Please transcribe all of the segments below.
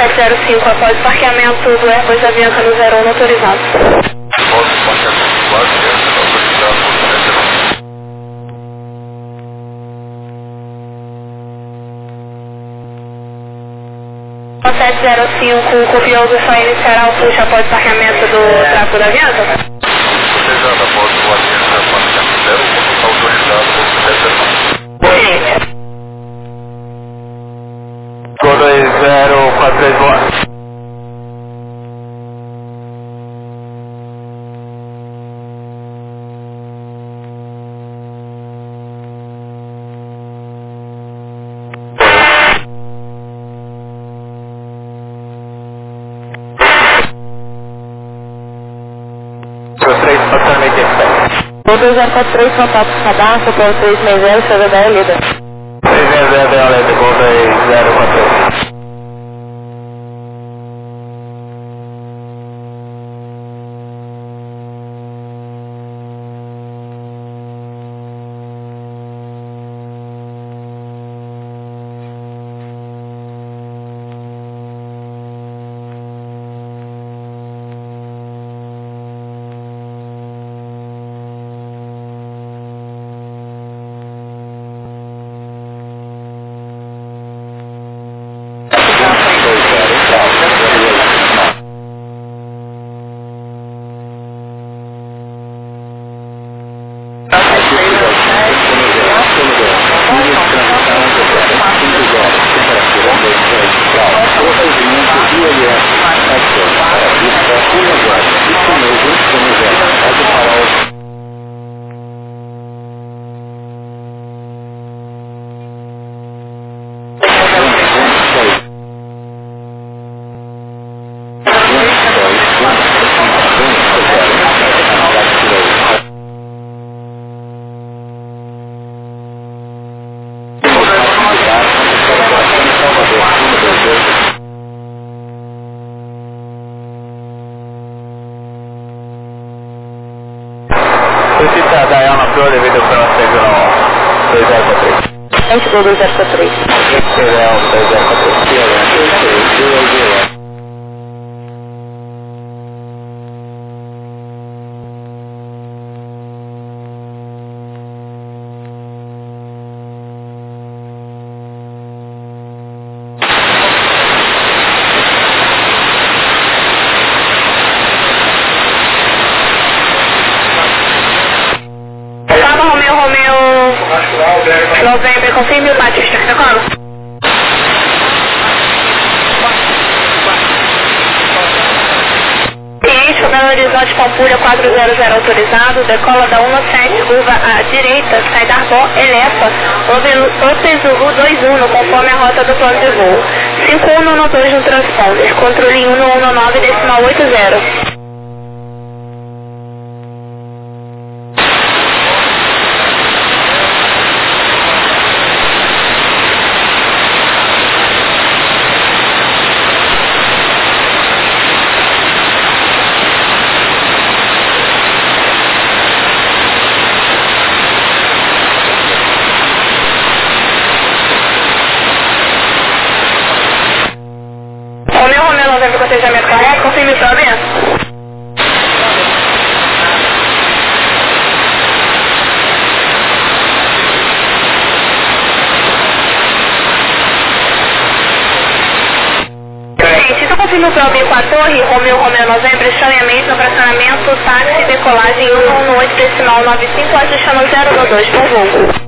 1705 após o parqueamento do Airbus Avianca no 01 autorizado. Após o parqueamento do Avianca no autorizado, O 705 copioso só iniciará o push após o parqueamento do tráfego da Avianca? Autorizado após o Avianca parqueamento 01, autorizado por 705. Ciente. Gol 2043 boa. O 2043, contato com cadastro, para 360, CVDA Lida. 360 Lida, gol 2043. Solicita da Elma Flor devido ao processo 2043. Gente do 2043. Serial 2043. Novembro, confirme o Batista, que decola? Cliente, Belo Horizonte, Pampulha 400 autorizado, decola da 17, curva à direita, sai da Arbó, Elefa, Opes Zulu 21, conforme a rota do plano de voo. 5192 no transponder, controle 1119,80. Planejamento correto, confirme para dentro. Gente, confirme para o com a torre, Romeu Novembro, estranhamento no fracionamento, táxi, decolagem 118 decimal 95, ajustando 022 por voo.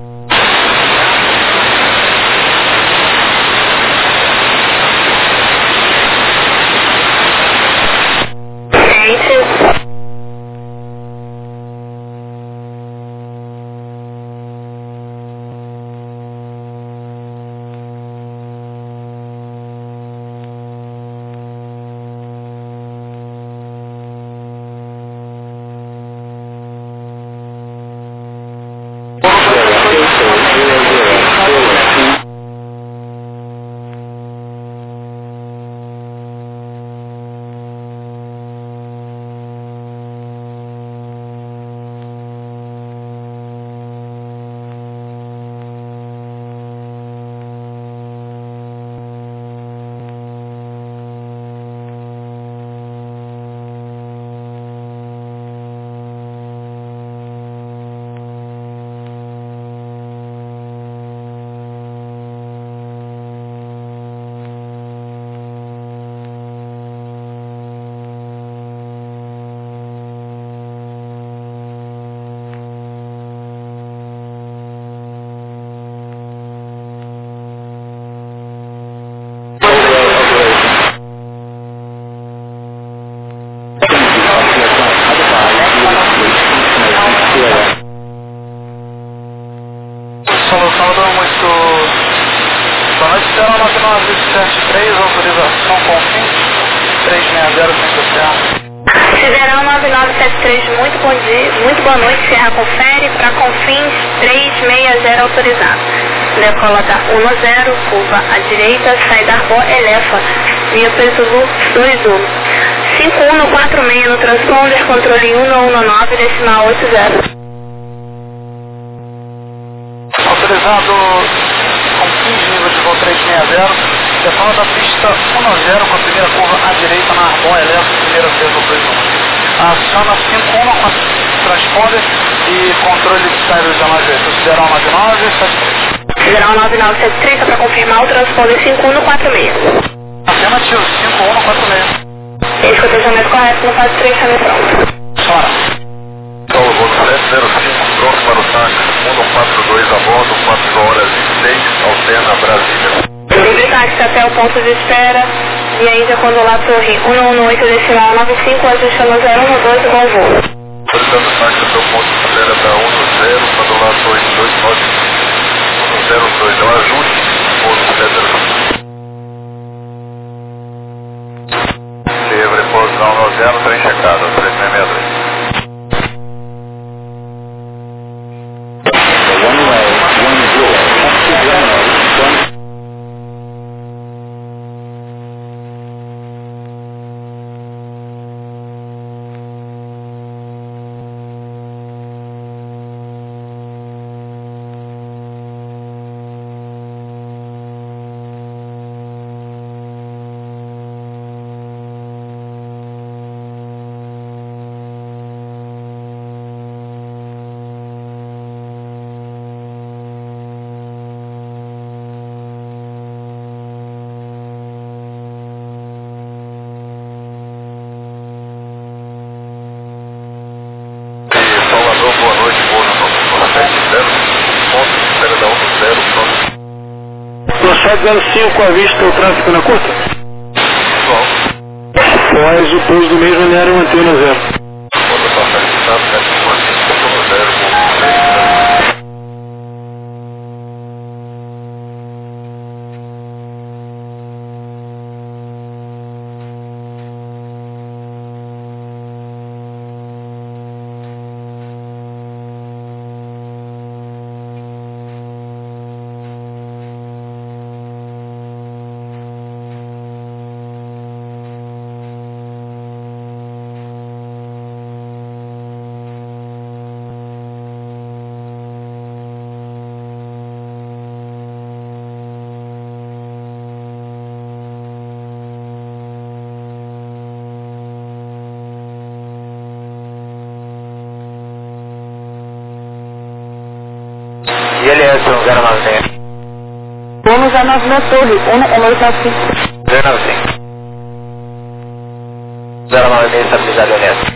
173, muito bom dia, muito boa noite, Serra Confere, para Confins 360 autorizado. Decola da 10, curva à direita, saída Arbó, Elefa, via Peso 21. 5146 no transponder, controle 119, decimal 80. Autorizado com 15 níveis de voo 360, decola da pista 10 com a primeira curva à direita na Arbó, Elefa, primeira Peso 21. Aciona 51 com a transponder e controle de saída de 19, Sideral 9973. Sideral 9973, só para confirmar o transponder 5146. Afirmativo, 5146. Escotejamento correto no fase 3, chame pronto. Fora. Paulo Voto 705, pronto para o táxi 142 a bordo, 4 horas e 6, alterna Brasília. Livre táxi até o ponto de espera, via Índia Condolar Torre 118, decimal 95, ajustando 012, bom voo. Autorizando o táxi até o ponto de espera da 10, Condolar Torre 102, é o ajuste, voo 705. Livre, posição 90, trem checado, 3662. Boa noite, voo no 710, ponto de espera da 10, pronto. No 705, avista o tráfego na curta? Bom. Após o pouso do mesmo anel, antena 0. Quando está solicitado, 705, 0, E ele é o 096. Vamos a 9 Torre, 195. 095. 096, estabilizado honesto.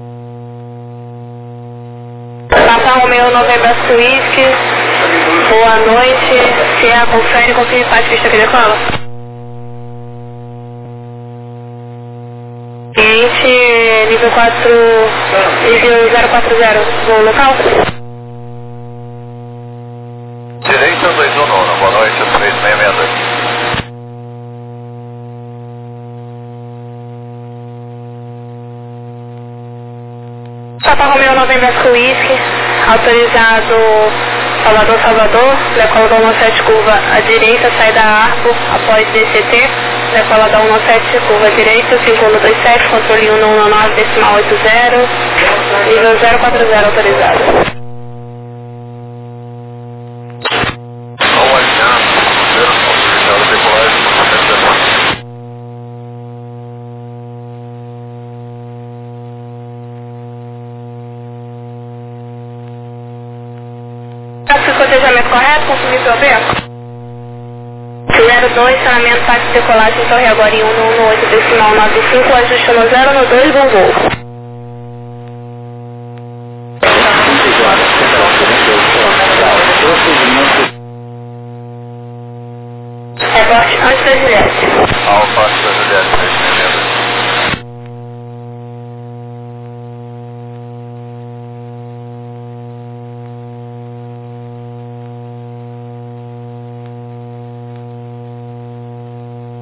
Papa Romeo November Suíte, boa noite, Serra Confere, confirme faz pista que decola. Cliente, nível 4, nível 040, voo local. Direita 219, boa noite, 3662. Papa Romeo November Suíte, autorizado Salvador, decola da 17 curva à direita, saída Arco, após DCT, decola da 17 curva à direita, 5127, controle 119, decimal 80, nível 040 autorizado. Ao alinhar, 0, autorizado, decolagem, 719. Escotejamento correto, consumido o vento. 02, estacionamento, táxi de decolagem, Torre Aguari 118, decimal 95, ajuste no 0 no 2, bom voo. Reporte antes da Juliette. Alfa, da Juliette, 3662.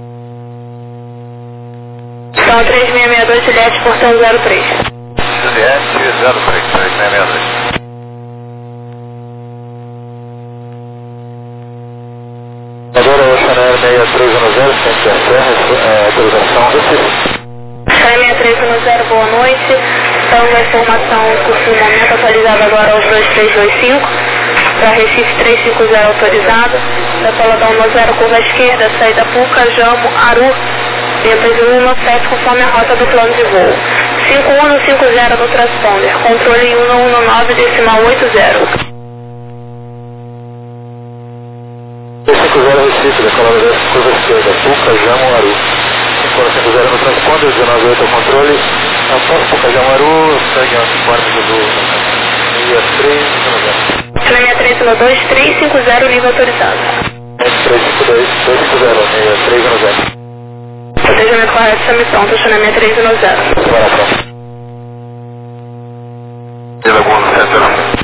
São 3662, Juliette, portão 03. Juliette. autorizado, Frei, 3662. Agora o Chanel 6310, Centro da Serra, autorização recebido. Chanel 6310, boa noite. Então, a informação curso no momento atualizada agora aos 2325. Para Recife 350 autorizado. Decola da 10 curva esquerda, saída Puca, Jamo, Aru. Depois 117 conforme a rota do plano de voo. 5150 no transponder. Controle 1119,80. 350 Recife, decola da curva esquerda, Puca, Jamo, Aru. 5150 no transponder, 198 ao controle. Puca, Jamo, Aru, segue a informe do 6350. Chanel 6312, 350, nível autorizado. 352, 250, 6310. Protejamento correto, chame pronto, Chanel 6310. Bora, pronto. De Laguna Center.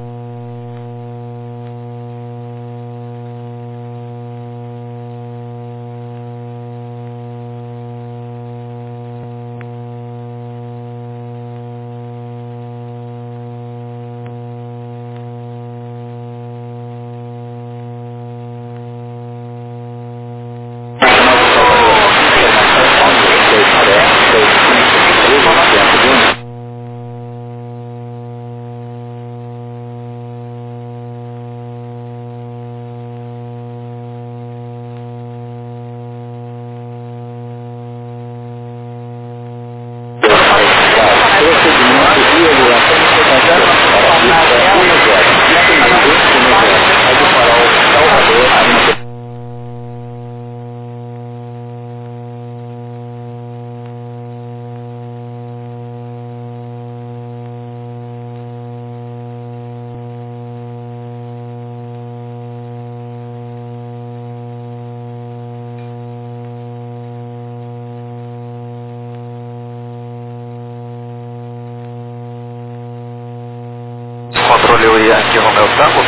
Controle o Yankee Romeo Tango.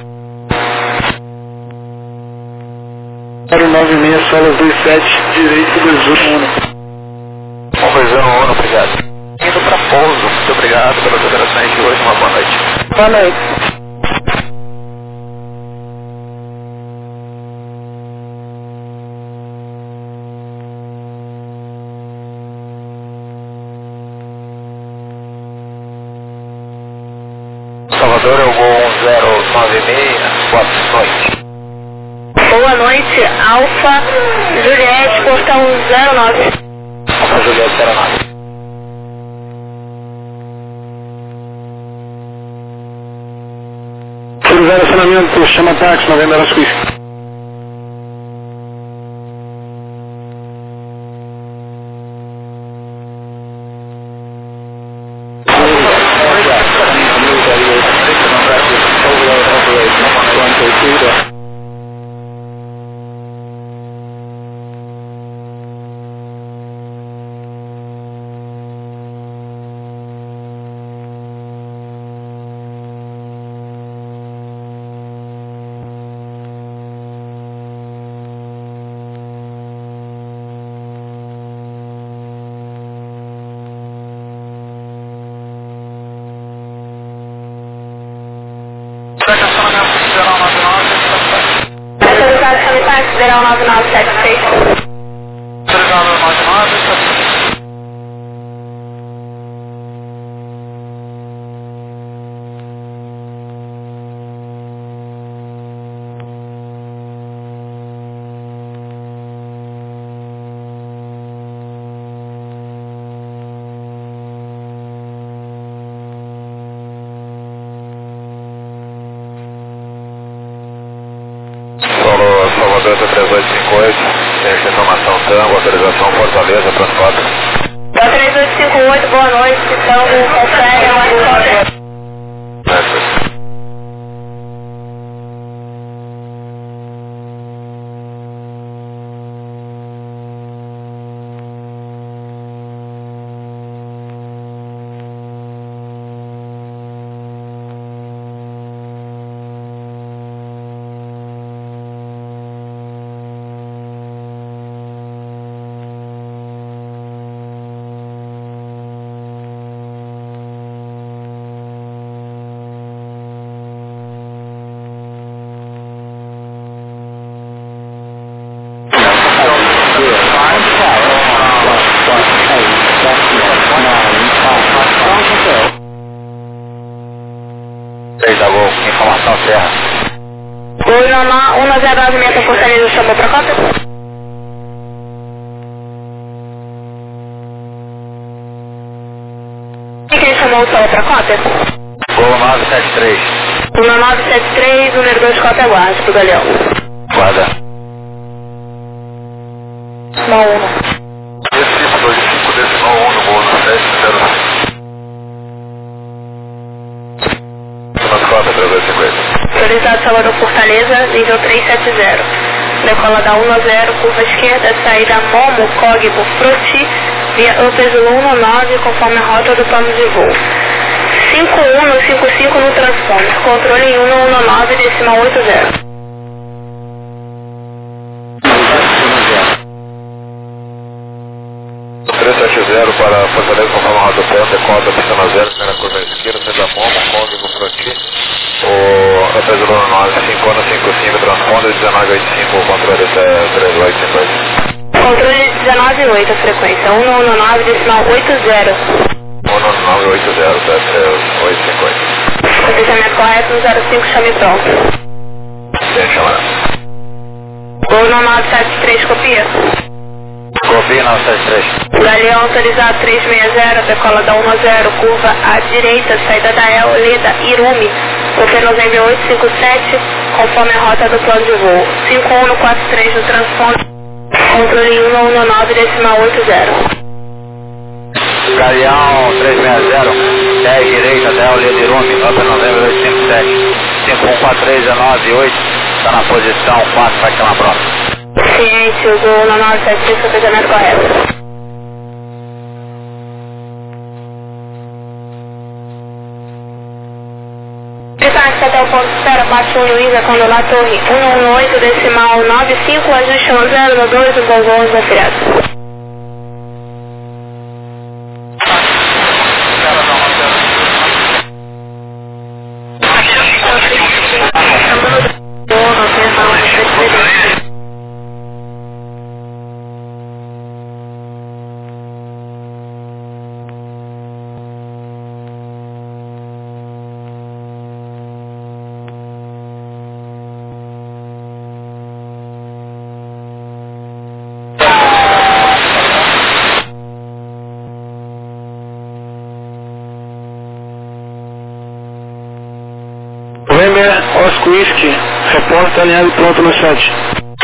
096, solas 27, direito 211. 121, obrigado. Indo para pouso, muito obrigado pelas operações de hoje, uma boa noite. Boa noite. Salvador é o voo 1096, boa noite. Boa noite, Alfa Juliette, portão 09. Alfa Juliette 09. Autorizar acionamento, chama táxi, Novembro Suíça. Autorizado, chame táxi 09976. Autorizado 99, Salvador 3858, tem informação Tango, autorização Fortaleza, transporte. 3858, boa noite, Tango, confere a resposta. Serra. Oi, 109 Fortaleza chamou pra cópia? Quem chamou o sol pra cópia? Gol 973. 1973, número 2, cópia aguarde pro Galeão. Guarda. Mal 1. Recife 25, decimal 1, no voo 705. Nas cotas, 350. Autorizado Salvador Fortaleza, nível 370. Decola da 1-0, curva esquerda, saída Momo, Código Froti, via Upes 119, conforme a rota do plano de voo. 5155 no transponder, controle em 119, decimal 80. 370 para Fortaleza, conforme a rota do plano, decota, pista na 0, primeira curva à esquerda, saída Momo, Código Froti, o Upes 119, 5155 transponder, 1985, o controle até 3850. Controle 19,8 a frequência, 119, decimal 80. 11980, até 850. Posicionamento correto no 05, chame pronto. Sem chamar. Gol 973, copia. Copia 973. Galeão autorizado 360, decola da 1-0, curva à direita, saída da El, Leda, Irumi, OK Novembro 857, conforme a rota do plano de voo. 5143 no transponder, controle 119, decimal 80. Galeão 360, 10 direita, Del Leda Irumi, Upper Novembro 857. 514398, está na posição 4, vai chamar pronto. Ciente, usou na 973, posicionamento correto. Táxi até o ponto de espera, bate 1 Luísa, Condolar Torre 118, decimal 95, ajuste 1092, o voo 11 da feriado. Oscar Whisky, repórter alinhado pronto no site.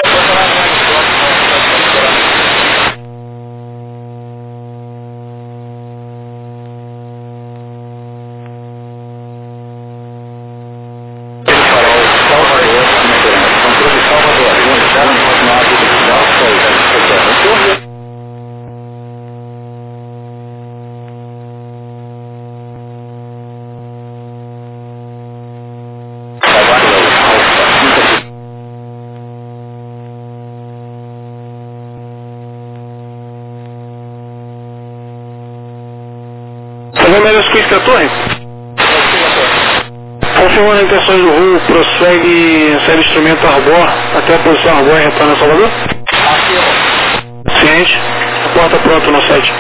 Oscar da Torre? Confirmando a intenções do voo, segue instrumento Arbor até a posição Arbor e retorna a Salvador? Ciente. Porta pronto no site.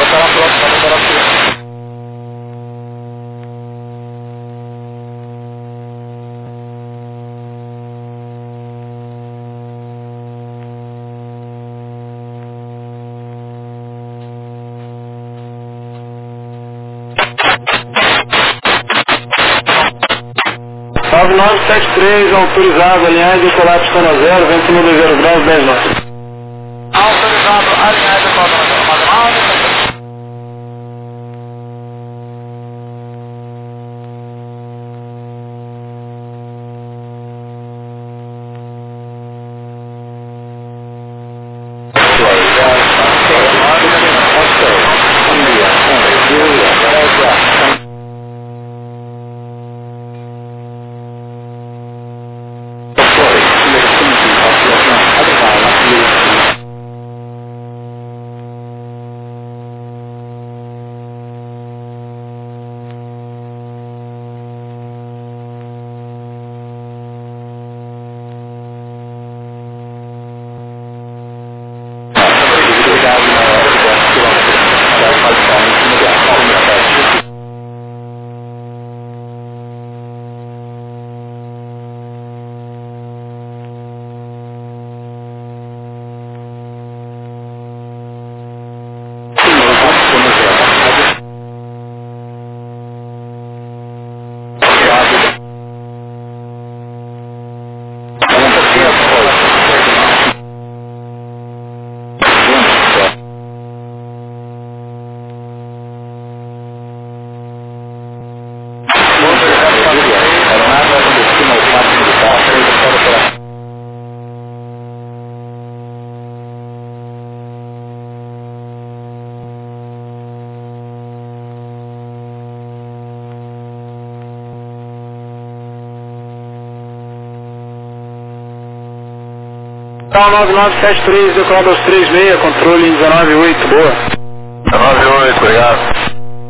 Nove 973, autorizado, alinhado, decolar pistão a 0, vento no 20 graus, 10 nós. Autorizado, alinhado, decolar pistão a 0. Então 9973, decolado 236, controle 198, boa. 198, obrigado.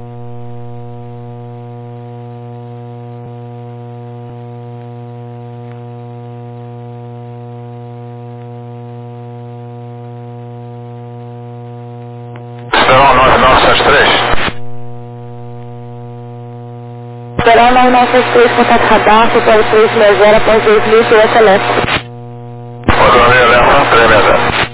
Esperão 9973, contato radar, para 360 após 2000, seu Celeste. Rodovia Lessa 360.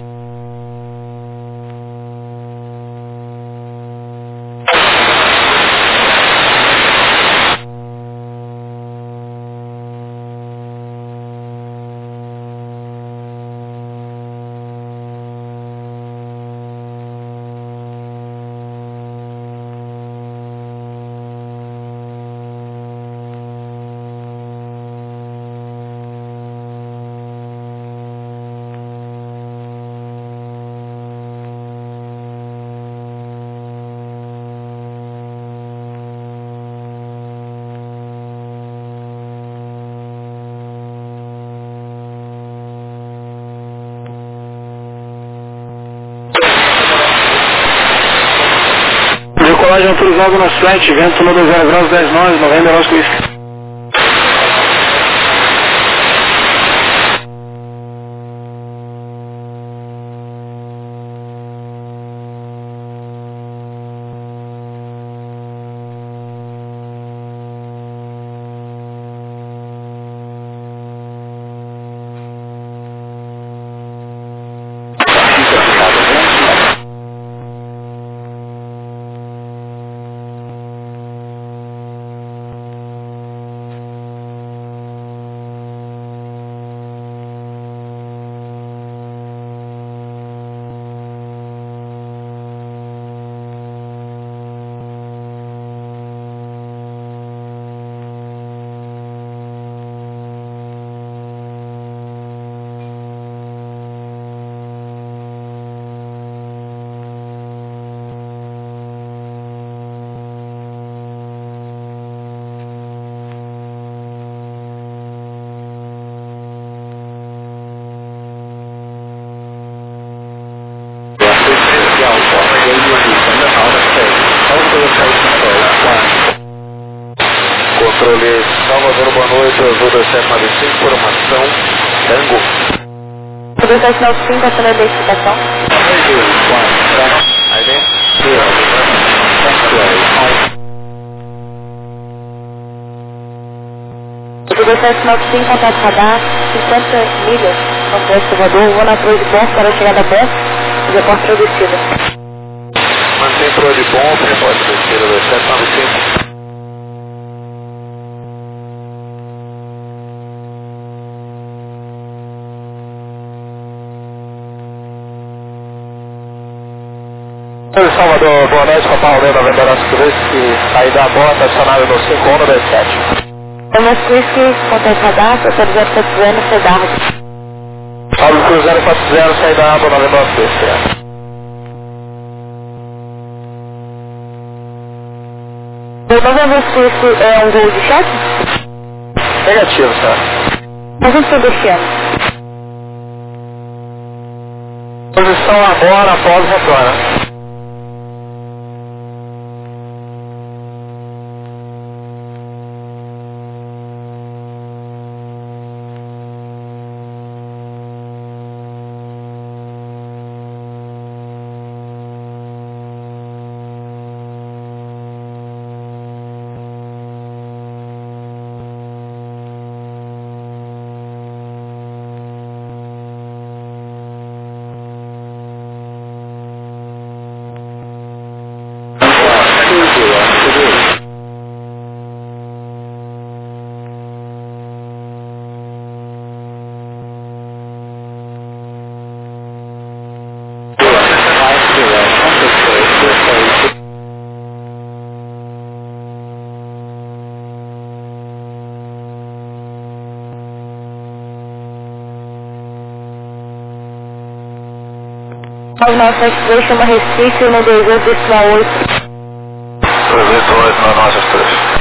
Decolagem autorizada na flight, vento 90 graus 10 nós, November Oscar Whisky. Controle Salvador, boa noite, Azul 2795, formação Tango. 2795, ação da identificação. Aí 2795, contato radar, 50 milhas, complexo Salvador, vou na proa de bom para a chegada a pé, fazer porta para descida. mantém proa de bom, pode descer 2795. Salvador, boa noite, Papai Almeida, November Oscar Whisky, saída da bota, adicionado no 5127. Thomas Whisky, contato radar, setor 070, Cedardo. Salve Cruzeiro 40, saída da aba, November Oscar Whisky. O November Oscar Whisky é um voo de chat? Negativo, senhor. Mas onde está destino? Posição agora, após retorno. Os nossos três chama restrito no 28,8. 288 na nossa 3.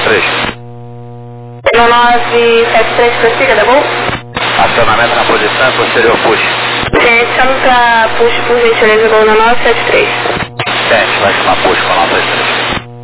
973. 1973, prossiga, da Gol? Acionamento na posição, posterior push. Sim, adiciona pra push por gentileza, Gol na 973. Teste, vai chamar push com a 973.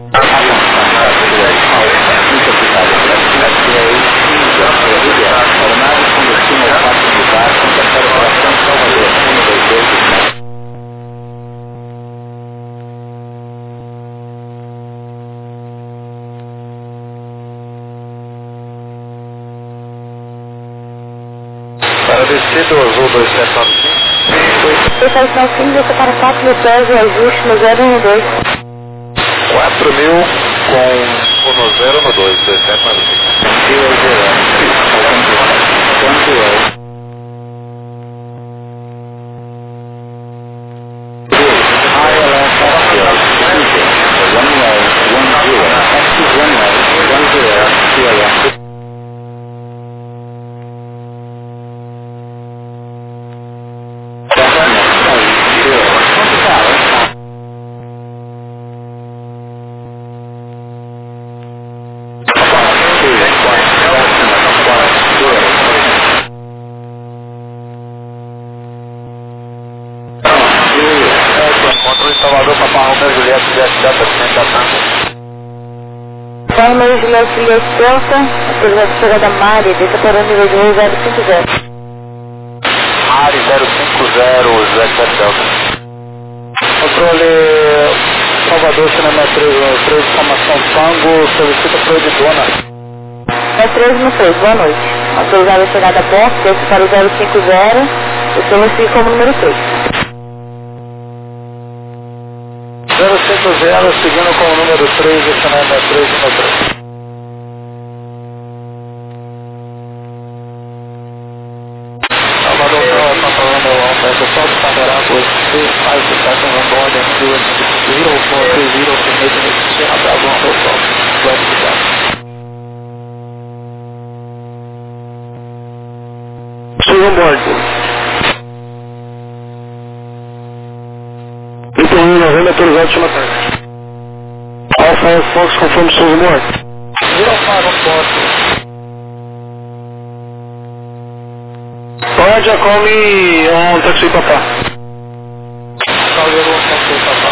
Para descer do azul 2795. Eu quero sinal 5, você para 4 mil pés e ajuste no 012. 4.000 com o no 0 no 2, 2795. Salvador, Papai Romeu, Juliette, Juliette, Delta, Cimento da Tango. Romeu, Juliette, Juliette, Delta, autorizado de chegada Mari, desça para o nível de 050. Mari 050, Juliette, Delta. Controle Salvador, Cinema 3, formação Tango, solicita Freio de Dona. É 3 no 3, boa noite. Autorizado de chegada Box, desça para o 050, eu solicito como número 3. 050, seguindo com o número 3, Cinema 3, número 3. Salvador, está falando ao Alberto, só de Pagará, você faz o cartão on board and do it 0430 to make it Sierra Bravo on Hotel, web to that. Sul on board. Então, 90 autorizado de chama tarde. Alpha Fox, conforme Sul on board. 05 on board. Pode, call me on taxi papá. Salvador, on taxi papá.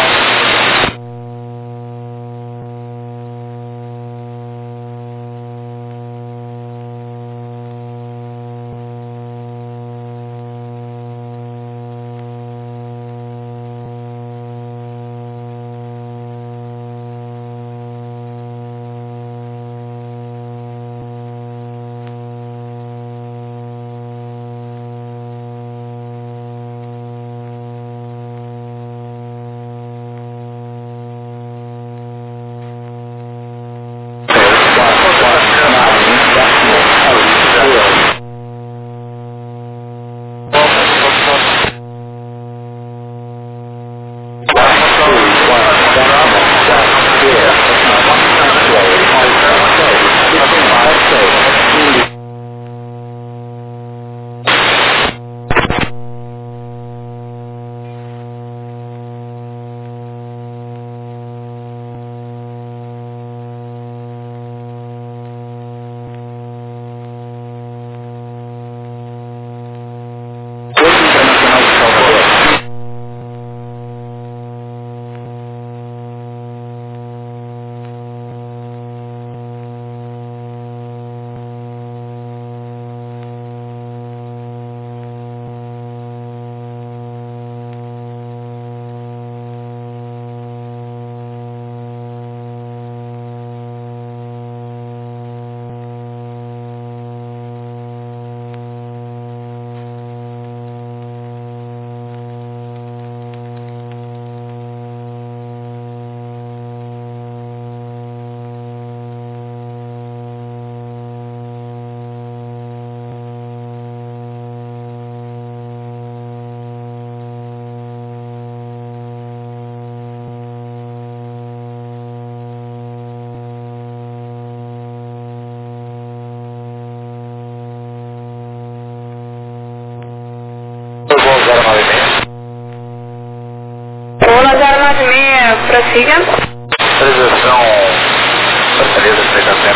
Olá, 096, prossiga. Autorização, Fortaleza, 3 a 0.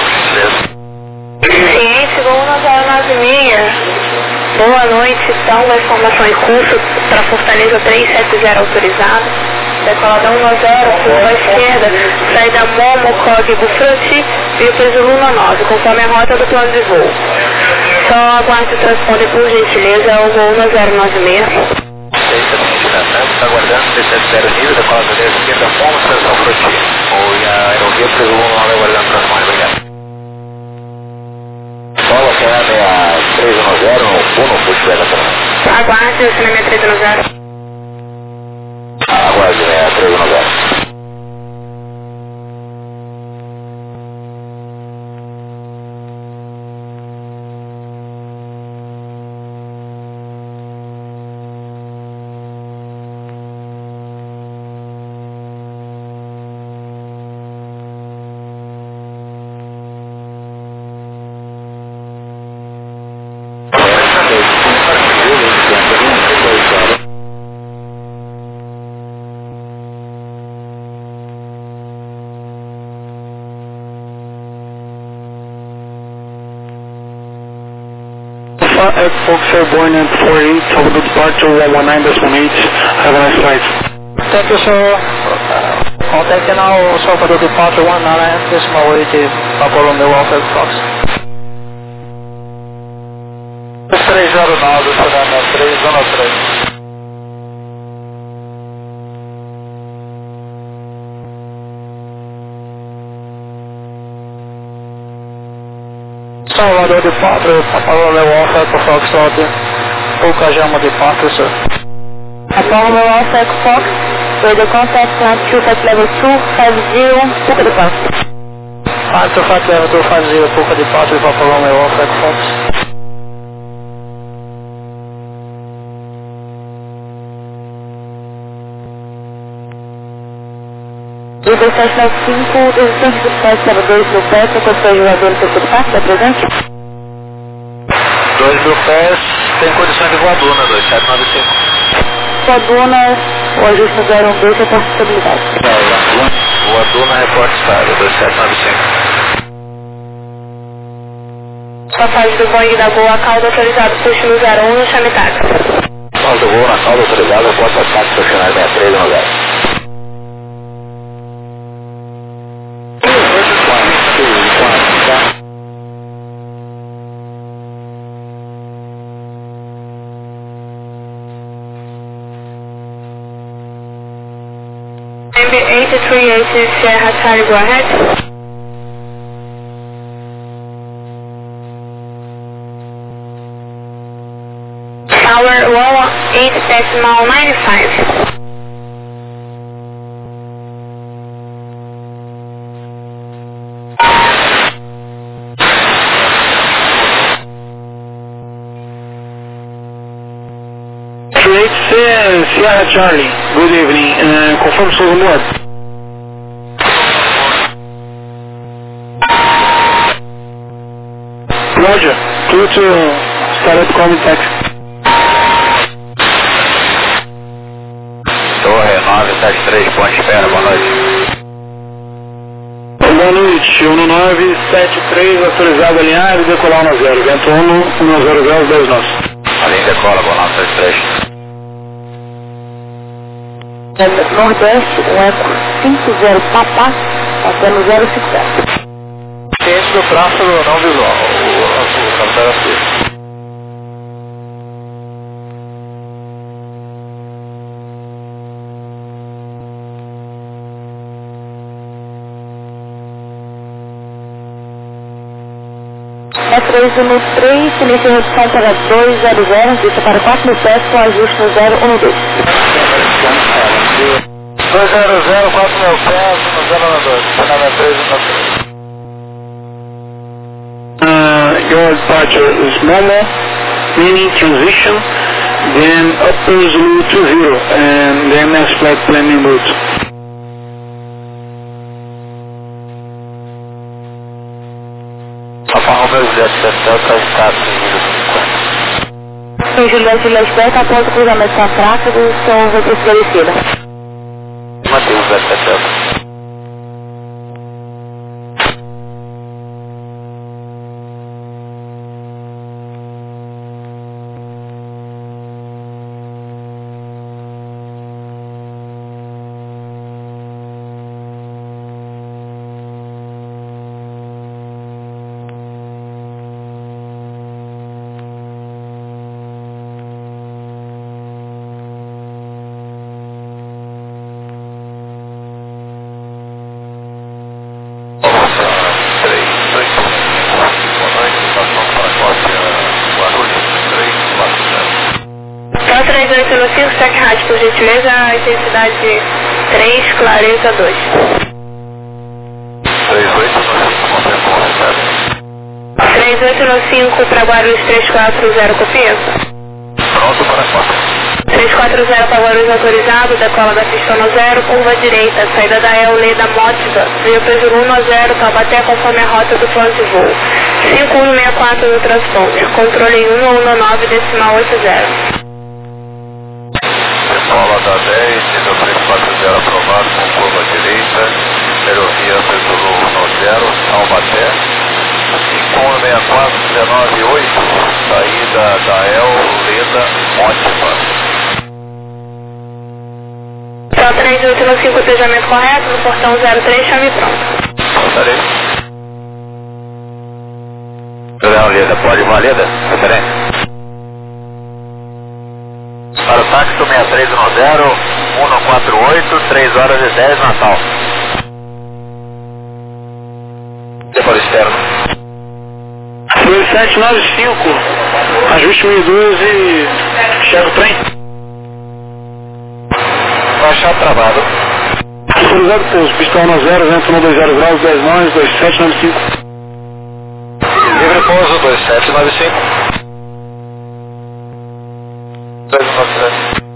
Boa noite, então, a informação em curso para Fortaleza 370 autorizado. Decolada 10, curva à esquerda, saída Momo, código Froti, e o peso Luna 9, conforme a rota do plano de voo. Só aguarde o transponder por gentileza, o voo no 096. Está aguardando, 370 nível, decolada 10, esquerda Momo, estação Froti. E a aerovia peso Luna 9 aguardando o transponder, obrigado. Bola, CM a 310, no puxo dela também. Aguarde o CM 310. Aguarde, a 310. At Fox Airborne at 48, over the departure 119.8, have a nice flight. Thank you, sir. Contact now, for the departure 19.8, Papa Romeo Alpha Fox. 309, Sonana 313. Salvador de Pátria, Papa Romeo Alpha Fox, Okajama de Pátria, sir. Papa Romeo Alpha Fox, with the contact at 25 level 250, Puka de Pátria. 525 level 250, Puka de Pátria, Papa Romeo Alpha Fox. E 2795, desistente do site level 2 no Petro, com o seu jogador no terceiro passo, é presente? 2 mil pés, tem condições de voar Duna, 2795. Sua Duna, o ajuste no 012 é para estabilidade. Voa Duna, reporte estável, 2795. Passagem do Boeing da Gol a cauda autorizado, puxo no 01 no Chamitaca. Passagem do voo na cauda autorizada, reporte ataque estacionário 63 no 0. MB-8380 Sierra Charlie, go ahead. Tower 18.95. Sierra Charlie, good evening. Confirm Souza Moore. Roger, clear to start up calling taxi. Torre 973, ponte espera, boa noite. Boa noite, 1973, autorizado a alinhar e decolar 10, vento 1, 10 nós. A linha decola, boa 973. Nordeste, um eco 50 Papá, até no 050. Ciente do traço não visual, o capitão azul. É 313, início redução para 200, vista para 4 mil pés com ajuste no 012. 200, 4 mil pés, no 012, Sonana 313. Your departure is Momo, meaning transition, then upper Zulu 20, and then next flight planning route. Papa Romeo Juliette Delta, status Em Juliette Delta, após o cruzamento com a fraca do som representada. Mateus Juliette Delta. 3815, check rádio, por gentileza, intensidade 3, clareza 2. 3895 para Guarulhos 340, copia. Pronto para 4. 340 para Guarulhos autorizado, decola da pista no 0, curva direita, saída da Leda Mótica, via Pedro 1 a 0, Taubaté conforme a rota do plano de voo. 5164 no transponder, controle 1119,80. Decola da 10, nível 340 aprovado, com curva direita, ferrovia Pedro 1 a 0, Taubaté. 5164-198, saída da Leda Mótica. Então, 3895, despejamento correto, no portão 03, chame pronto. Estarei. Leda, pode valida? Referência. Para o táxi 6310, 148, 3 horas e 10, Natal. Depois externo. 2795, ajuste 1012, chega o trem. Baixar travado. Autorizado pouso, pistão no 0, vento no 20 graus, 10 nós, 2795. Livre pouso 2795. 297.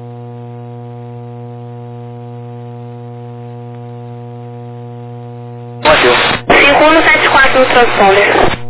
Aqui. 5174 no transponder.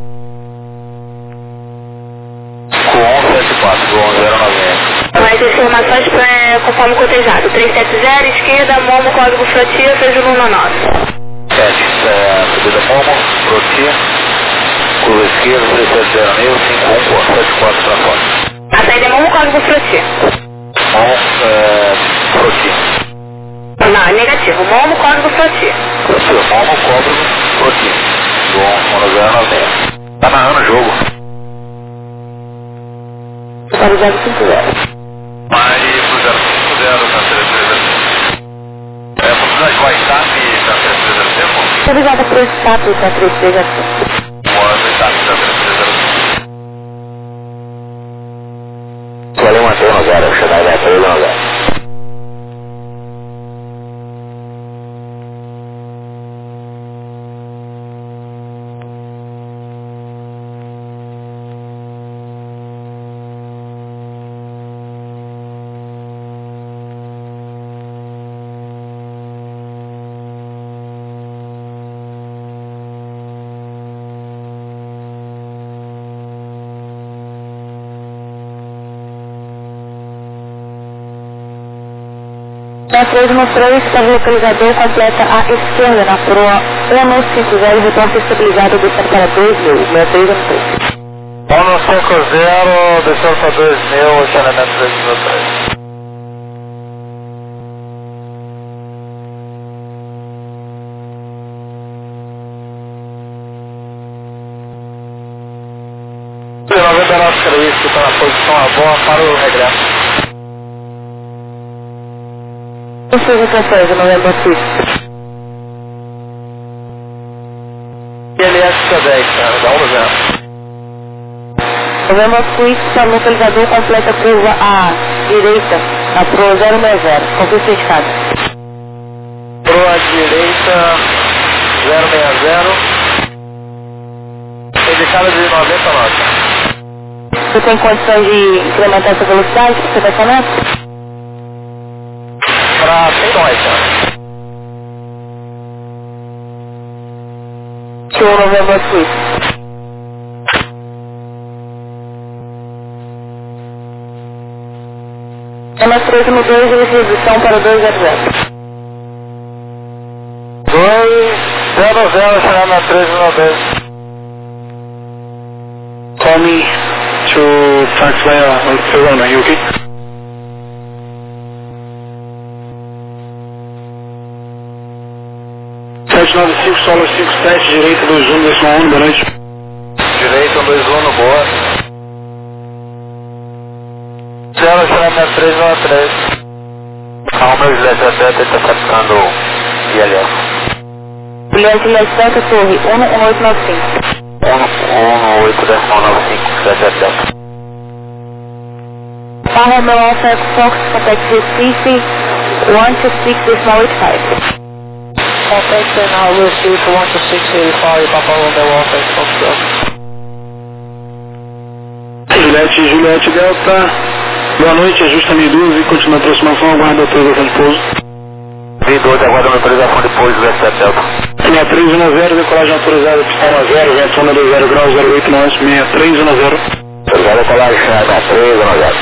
Com 174, do 1090. Mais informações conforme cotejado. 370, esquerda, Momo, código Frotia, seja o 199. 7, subida Momo, Frotia, curva esquerda, 370 mil, 5174 para fora. A saída é Momo, código Frotia. Momo, Frotia. Não, é negativo. Momo, código Frotia. Frotia, Momo, código Frotia, do 1090. Tá narrando o jogo. Autorizado 50. Mais o 050 na 330. Possibilidade de WhatsApp na 330? Autorizada 34 na 330. WhatsApp na 330. Valeu, Antônio agora, eu chegar lá, valeu agora. Na 313, estava o localizador completa à esquerda na proa 150 e reporte estabilizado descendo para 2000, 6313. 150, descendo para 2000, acionamento 313. O 99 Cruise, que está na posição boa para o regresso. Vocês conseguem, não é motivo. ILS 10, cara, dá um lugar. November Suíte, está no localizador completa curva à direita na proa 060, confio certificado. Proa direita 060, indicada de 90 knots. Você tem condições de incrementar essa velocidade que você vai falar? Para 100 nós, cara. Que o November Suíte. É mais 3 no 2 e redução para 200. 200, será na 392. Call me to tax via Verona, you okay? Solo 57, direita 21, decimal 1, boa noite. Direita 21, boa. 0, será na 393. Calma, o Juliette Delta, ele está captando o ILS. Juliette Delta, torre 11895. 118,95, Juliette Delta. Papa Romeo Alpha Echo Fox, contact Recife, 126.85. Contact now Recife 126.85, Papa Romeo Alpha Echo Fox. Juliette Delta, boa noite, ajusta 1012 e continua a aproximação, aguarda a autorização de pouso. 1012, aguarda a autorização de pouso, Juliette Delta. 6310, decolagem autorizada, pistão a 0, vento 120 graus, 08 nós, 6310. Autorizada decolagem, 6310.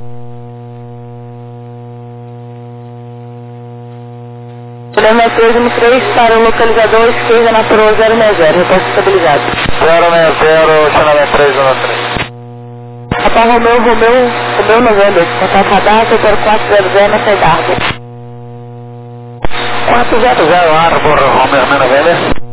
Problema 313 para o localizador esquerda na proa 060, reposto estabilizado. 060, chama 313. Papa Romeo November, contato radar, setor 400 na saída Argo. 400 Argo, Romeo November.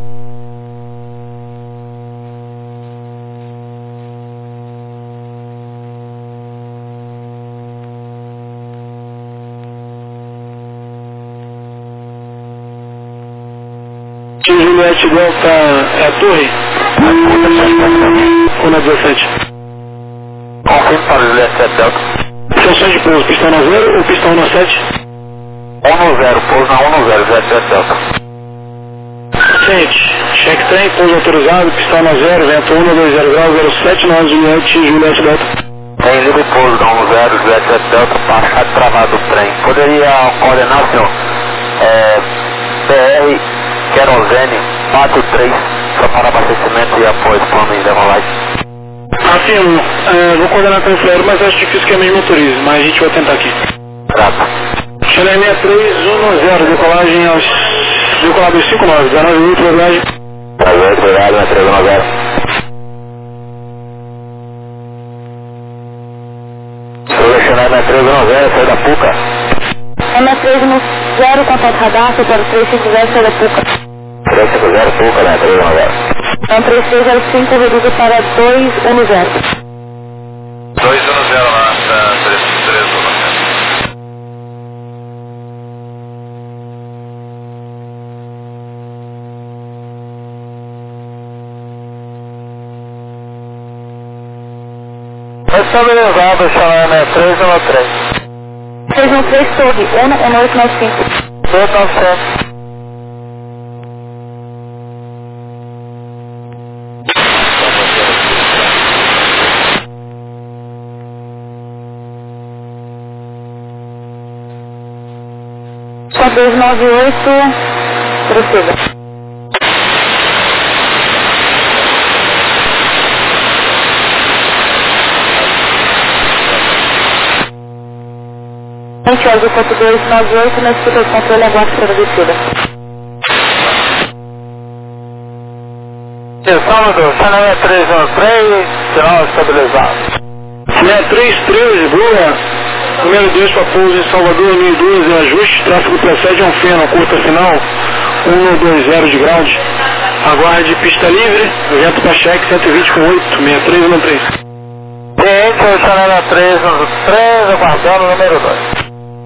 Juliette Delta é a torre? Ou na 17? Confirme para Juliette Delta. Funções de pouso, pistão na 0 ou pistão na 7? 10, pouso na 10, Juliette Delta. Gente, cheque trem, pouso autorizado, pistão na 0, vento 120 graus, 07 nós, Juliette Delta. Trem livre pouso na 10, Juliette Delta, para travado do trem. Poderia coordenar, senhor? BR Querosene 43, só para abastecimento e apoio do plano de demolagem. Afirmo, vou coordenar com o Flero, mas acho difícil que a mesmo autorize, mas a gente vai tentar aqui. Grato. Chile 6310, decolagem aos... decolado aos 59, 19 minutos, decolagem. 18, obrigado, 6310. Selecionar na 310, sai da PUCA. M310, contato radar, setor 350, sai da PUCA. 350, PUCA, né, 310. Então 3305, reduzo para 210. 210 lá, 310. Estabilizado, chamando 313. 313, torre, 1895. 297. Só 298, prossiga. Gente, olha, 298, na escuta de controle, aguardo para a descida. Sábado, chama 313, sinal estabilizado. 6313, Bruna. Número 2 para pouso em Salvador, 1012, ajuste, tráfego procede a um feno, curta final, 120 de ground. Aguarde pista livre, vento para cheque, 120 com 8, 6313. Cliente, chama 313, aguardando o número 2.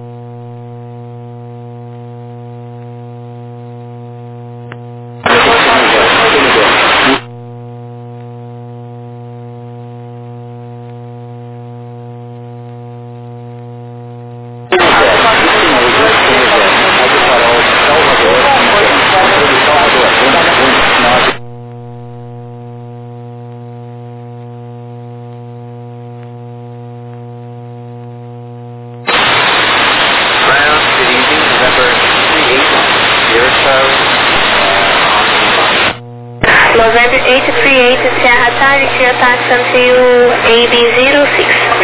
November 838, Sierra Charlie, clear taxi until AB06.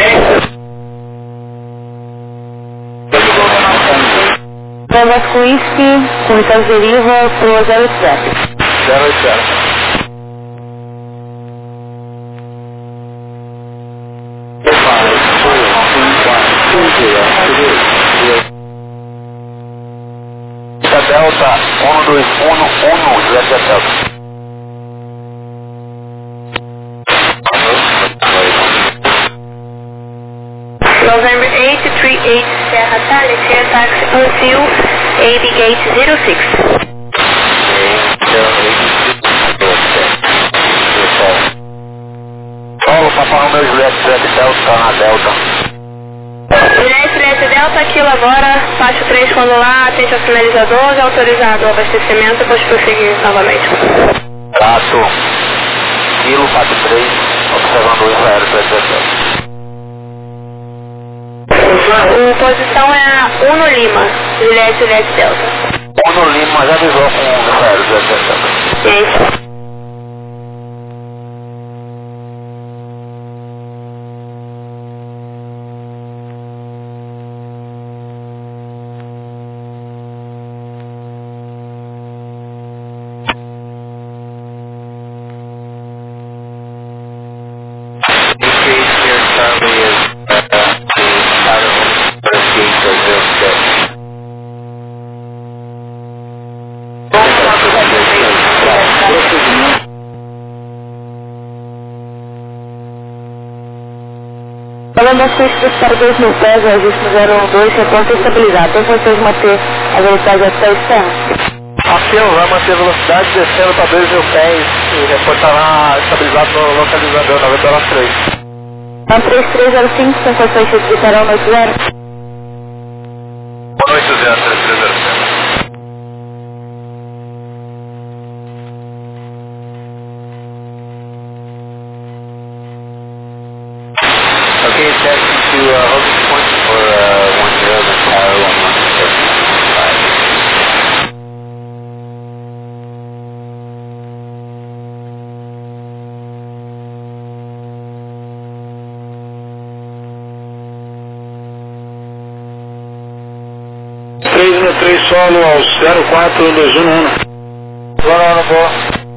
Vasco Whisky, comissário deriva pro 087. 087. Delta 1211, Juliette Delta. November 838, Sierra Charlie, clear taxi until AB 06. Paulo, Papa Romeo Juliette Delta na Delta. kg agora, faixa 3 quando lá, atende ao sinalizador, já autorizado o abastecimento, depois prosseguir novamente. Trato, quilo 43, observando o Israel 377. A posição é Uno Lima, Juliette Delta. Uno Lima já avisou com o Israel 377. Isso. Falando a Swift para 2.000 pés, o registro 02, reporta estabilizado. Então vocês manter a velocidade até externa? Aquilo vai manter a velocidade descendo para 2.000 pés e reportará estabilizado no localizador 9093. Então 3305, sem vocês se visitarão no 80. 803305. Okay, taxi to Hogan Point for 10, then Tower 3 solo ao 04211. boa.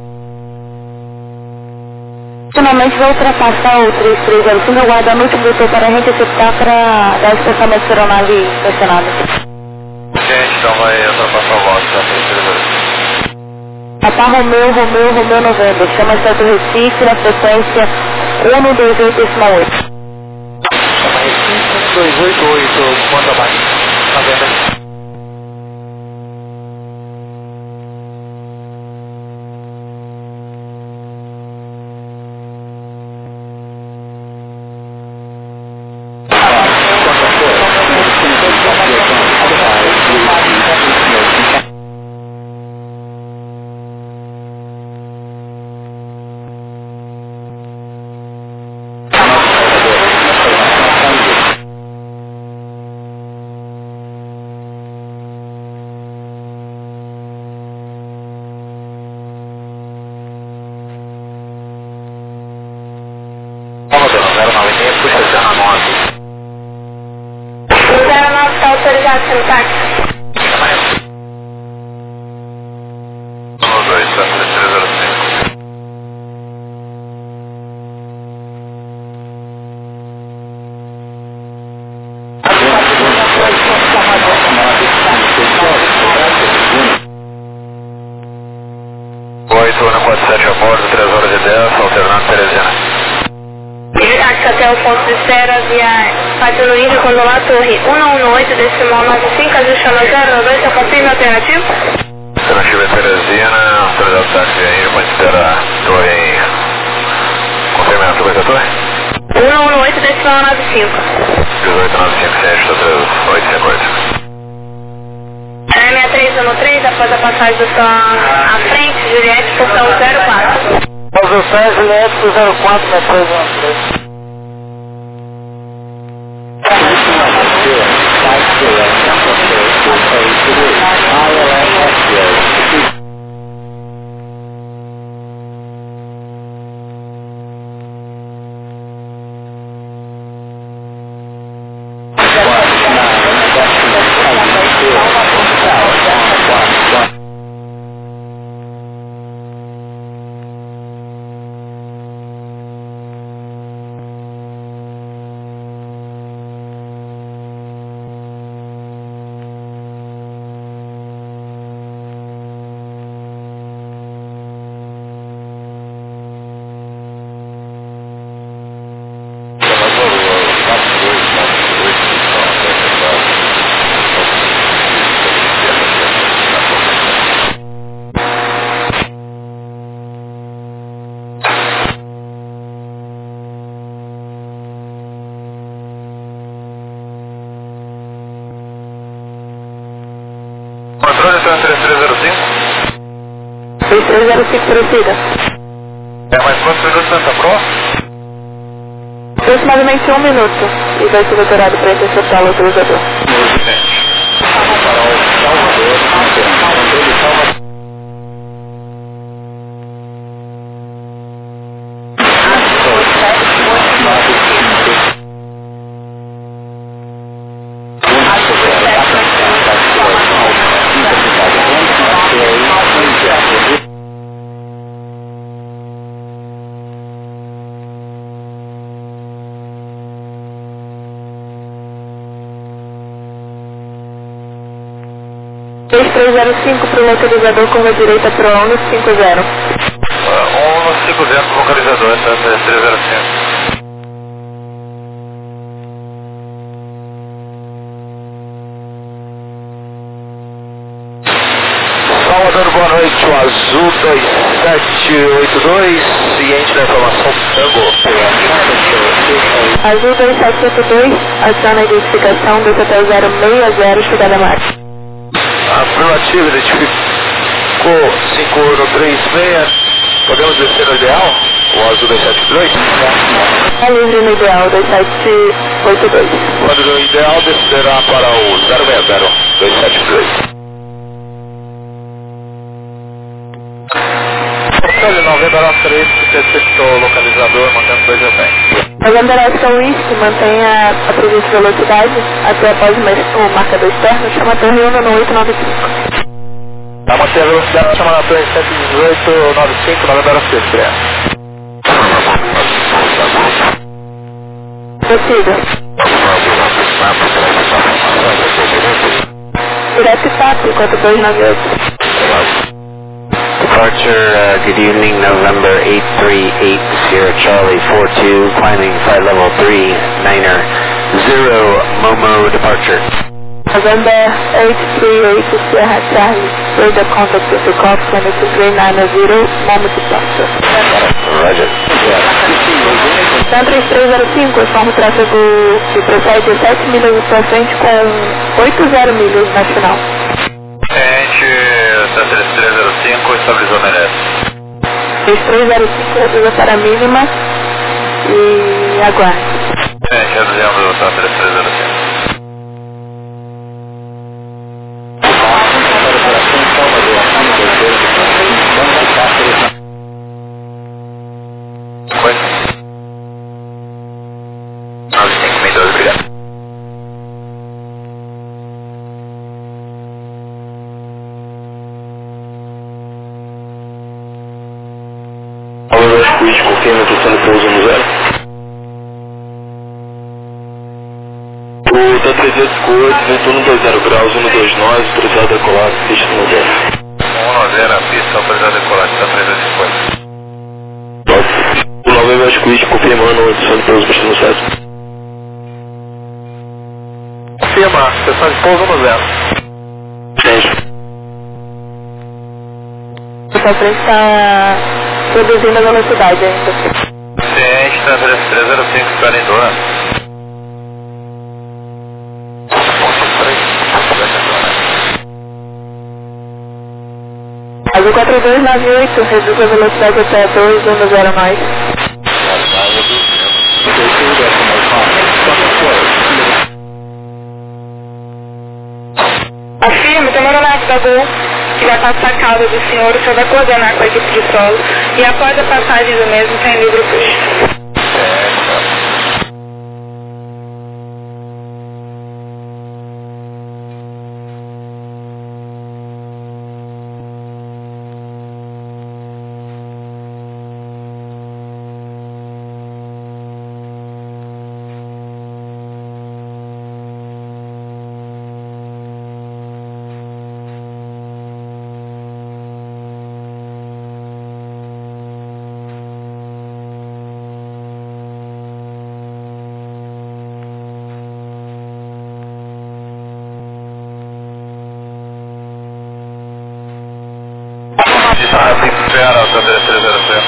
Finalmente vai ultrapassar o 3305, aguarda a noite voltou para a gente executar para dar espaçamento para a aeronave estacionada. Gente, então vai ultrapassar o voto da 335. Papá Romeu 90, chama Centro Recife, na frequência 128,8. Chama Recife 288, quanto abaixo? Tá vendo? Autorizado pelo táxi. 1273305. Oito, 147 a bordo, 3 horas e 10, alternando Teresina. Táxi até o ponto de espera via Pátio Luiz, quando lá torre 118, decimal 95, ajustando 092, é possível alternativo? Alternativa é Teresina, autorizado o táxi aí, pode esperar torre em... Confirmando, vai ter torre? 118, decimal 95. 1895, sexta, 3850. 6313, após a passagem do som à frente, Juliette, portão 04. Posição Juliette 04, na 313. 3305, prossiga. Mais quantos minutos nessa prova? Aproximadamente 1 minuto e vai ser doutorado para interceptar o utilizador. Para o localizador com a direita pro 150. 150 pro localizador, tá? 3305. Salvador, boa noite, o Azul 2782, seguinte da informação Tango. Azul 2782, aciona a identificação do hotel 060, chegada a marca. Afirmativo, identificou 5136, podemos descer no ideal? O Azul 2782? É livre no ideal, 2782. Quando no ideal descerá para o 060, 2782. Controle 90-3, detectou o localizador, mantendo 2 bem. Novembro East, mantenha a presença de velocidade até após o marcador externo, chama a torre 1 no 895. Tá mantendo a velocidade, chama a torre 11895, Novembro East, Prossiga. Direto e TAP, 4298. Departure, good evening, November 838, Sierra Charlie 42, climbing flight level 3, Niner 0, Momo departure. November 838, Sierra Charlie, further contact with the call, climbing to 390, Momo departure. Roger. Então 3305, informa o tráfego que procede 7 milhas para frente com 80 milhas na final. Gente, 3305, estabilizou Menezes. 3305, reduza para a mínima e aguarde. Gente, reduzimos o 3305. Foi? 95.012, obrigado. Confirma que está no pouso no 0. O T308, vento 120 graus, 129, autorizado a decolar, pista no 0. 190, pista, autorizado a decolar, está 350. O 9 Squid, confirmando, adição de pouso, pista no 7. Confirma, sessão de pouso no 0. Gente. Essa frente está reduzindo a velocidade ainda. Ciente, 3305, espera em Dona. Azul 4298, reduz a velocidade até 210 mais. Afirme, tem uma nave da Gol que vai passar a cauda do senhor, o senhor vai coordenar com a equipe de solo e após a passagem do mesmo tem livre push. Espera, 3305.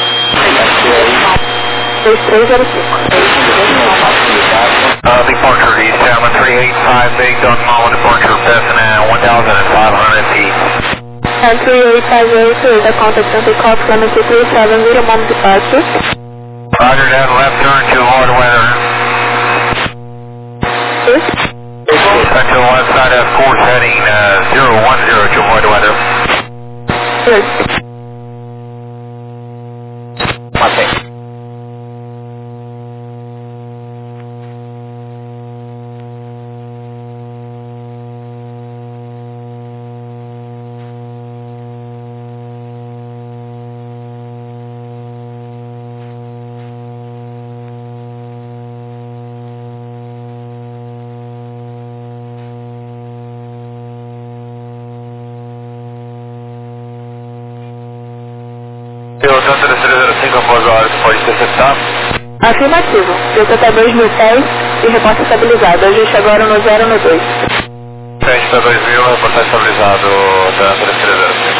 3305. Departure East, Salmon 385, big on Mall departure, Cessna 1,500 feet. 3858, the contact on the call from 237, moment departure. Roger that, left turn to hard weather. Yes. Central west side of course heading 010 to hard weather. Yes. Okay. Delta 305 após a hora, você pode interceptar? Afirmativo. Delta 2000 pés e reporte estabilizado. Ajuste agora no 0 no 2. Frente para 2000, reportagem estabilizado da 330.